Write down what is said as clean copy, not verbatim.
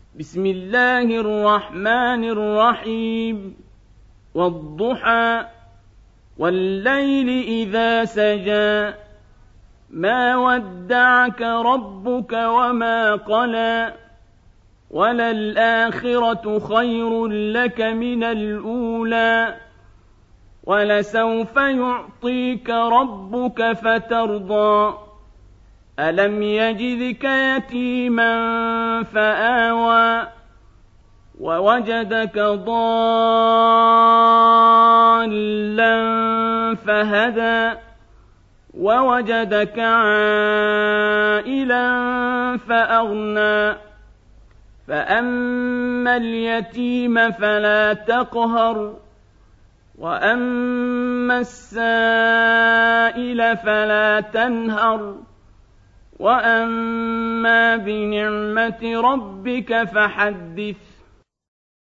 بسم الله الرحمن الرحيم والضحى والليل إذا سجى ما ودعك ربك وما قلى وللآخرة خير لك من الأولى ولسوف يعطيك ربك فترضى ألم يجدك يتيما فآوى ووجدك ضالا فهدى ووجدك عائلا فأغنى فأما اليتيم فلا تقهر وأما السائل فلا تنهر وأما بنعمة ربك فحدث